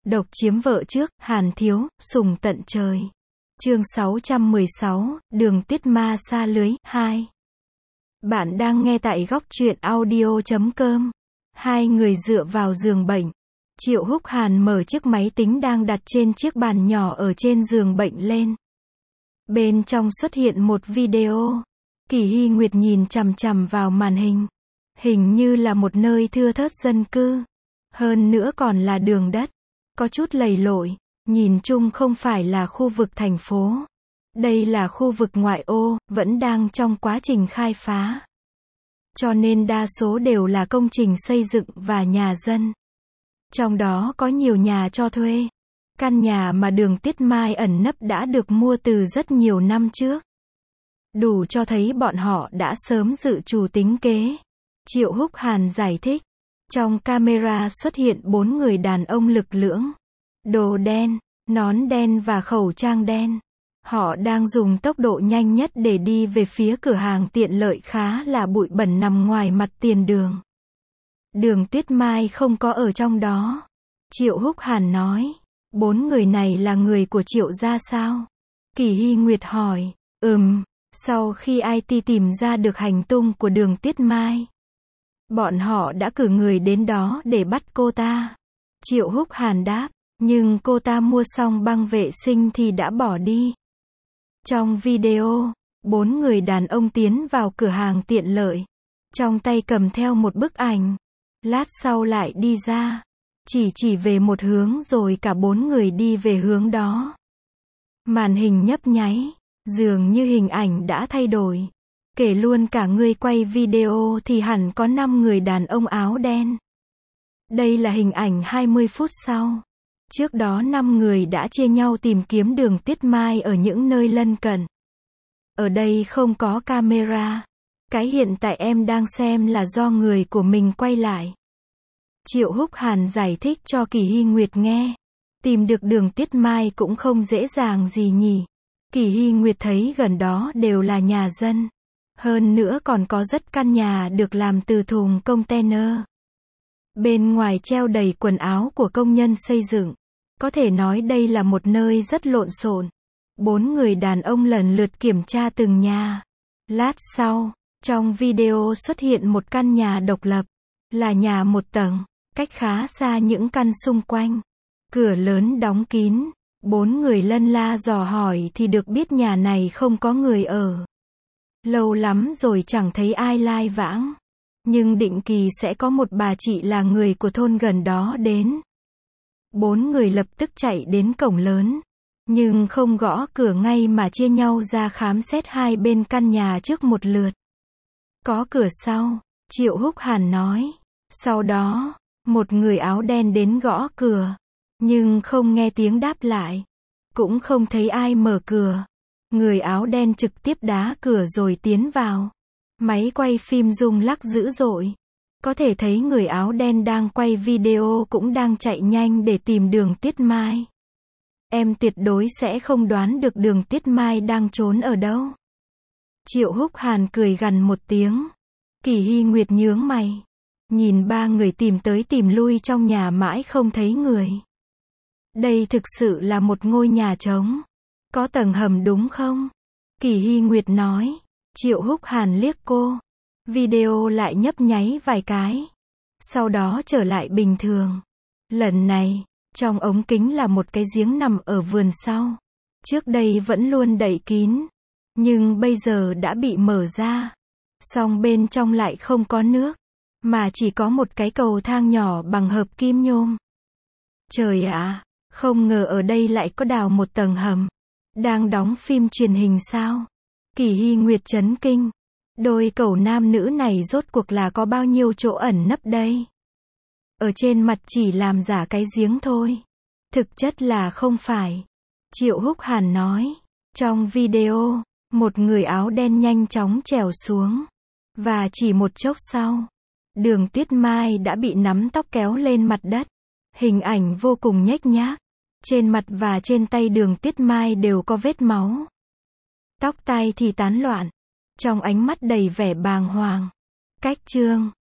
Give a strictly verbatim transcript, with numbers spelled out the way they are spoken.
Độc chiếm vợ trước, Hàn Thiếu, sùng tận trời. Chương sáu trăm mười sáu, Đường Tuyết Ma xa lưới, hai. Bạn đang nghe tại góc truyện audio chấm com. Hai người dựa vào giường bệnh. Triệu Húc Hàn mở chiếc máy tính đang đặt trên chiếc bàn nhỏ ở trên giường bệnh lên. Bên trong xuất hiện một video. Kỳ Hy Nguyệt nhìn chằm chằm vào màn hình. Hình như là một nơi thưa thớt dân cư. Hơn nữa còn là đường đất. Có chút lầy lội. Nhìn chung không phải là khu vực thành phố. Đây là khu vực ngoại ô, vẫn đang trong quá trình khai phá. Cho nên đa số đều là công trình xây dựng và nhà dân. Trong đó có nhiều nhà cho thuê. Căn nhà mà Đường Tuyết Mai ẩn nấp đã được mua từ rất nhiều năm trước. Đủ cho thấy bọn họ đã sớm dự trù tính kế. Triệu Húc Hàn giải thích. Trong camera xuất hiện bốn người đàn ông lực lưỡng. Đồ đen, nón đen và khẩu trang đen. Họ đang dùng tốc độ nhanh nhất để đi về phía cửa hàng tiện lợi khá là bụi bẩn nằm ngoài mặt tiền đường. Đường Tuyết Mai không có ở trong đó. Triệu Húc Hàn nói. Bốn người này là người của Triệu gia sao? Kỳ Hy Nguyệt hỏi. Ừm, sau khi i tê tìm ra được hành tung của Đường Tuyết Mai, bọn họ đã cử người đến đó để bắt cô ta. Triệu Húc Hàn đáp. Nhưng cô ta mua xong băng vệ sinh thì đã bỏ đi. Trong video, bốn người đàn ông tiến vào cửa hàng tiện lợi. Trong tay cầm theo một bức ảnh. Lát sau lại đi ra. Chỉ chỉ về một hướng rồi cả bốn người đi về hướng đó. Màn hình nhấp nháy. Dường như hình ảnh đã thay đổi. Kể luôn cả người quay video thì hẳn có năm người đàn ông áo đen. Đây là hình ảnh hai mươi phút sau. Trước đó năm người đã chia nhau tìm kiếm Đường Tuyết Mai ở những nơi lân cận. Ở đây không có camera. Cái hiện tại em đang xem là do người của mình quay lại. Triệu Húc Hàn giải thích cho Kỳ Hy Nguyệt nghe. Tìm được Đường Tuyết Mai cũng không dễ dàng gì nhỉ. Kỳ Hy Nguyệt thấy gần đó đều là nhà dân. Hơn nữa còn có rất căn nhà được làm từ thùng container. Bên ngoài treo đầy quần áo của công nhân xây dựng. Có thể nói đây là một nơi rất lộn xộn. Bốn người đàn ông lần lượt kiểm tra từng nhà. Lát sau, trong video xuất hiện một căn nhà độc lập. Là nhà một tầng, cách khá xa những căn xung quanh. Cửa lớn đóng kín. Bốn người lân la dò hỏi thì được biết nhà này không có người ở. Lâu lắm rồi chẳng thấy ai lai vãng. Nhưng định kỳ sẽ có một bà chị là người của thôn gần đó đến. Bốn người lập tức chạy đến cổng lớn. Nhưng không gõ cửa ngay mà chia nhau ra khám xét hai bên căn nhà trước một lượt. Có cửa sau, Triệu Húc Hàn nói. Sau đó, một người áo đen đến gõ cửa. Nhưng không nghe tiếng đáp lại. Cũng không thấy ai mở cửa. Người áo đen trực tiếp đá cửa rồi tiến vào. Máy quay phim rung lắc dữ dội. Có thể thấy người áo đen đang quay video cũng đang chạy nhanh để tìm Đường Tuyết Mai. Em tuyệt đối sẽ không đoán được Đường Tuyết Mai đang trốn ở đâu. Triệu Húc Hàn cười gằn một tiếng. Kỳ Hy Nguyệt nhướng mày. Nhìn ba người tìm tới tìm lui trong nhà mãi không thấy người. Đây thực sự là một ngôi nhà trống. Có tầng hầm đúng không? Kỳ Hy Nguyệt nói. Triệu Húc Hàn liếc cô. Video lại nhấp nháy vài cái. Sau đó trở lại bình thường. Lần này, trong ống kính là một cái giếng nằm ở vườn sau. Trước đây vẫn luôn đậy kín. Nhưng bây giờ đã bị mở ra. Song bên trong lại không có nước. Mà chỉ có một cái cầu thang nhỏ bằng hợp kim nhôm. Trời ạ, không ngờ ở đây lại có đào một tầng hầm. Đang đóng phim truyền hình sao? Kỳ Hy Nguyệt chấn kinh. Đôi cẩu nam nữ này rốt cuộc là có bao nhiêu chỗ ẩn nấp đây? Ở trên mặt chỉ làm giả cái giếng thôi. Thực chất là không phải. Triệu Húc Hàn nói. Trong video, một người áo đen nhanh chóng trèo xuống. Và chỉ một chốc sau, Đường Tuyết Mai đã bị nắm tóc kéo lên mặt đất. Hình ảnh vô cùng nhếch nhác. Trên mặt và trên tay Đường Tuyết Mai đều có vết máu. Tóc tai thì tán loạn. Trong ánh mắt đầy vẻ bàng hoàng. Cách chương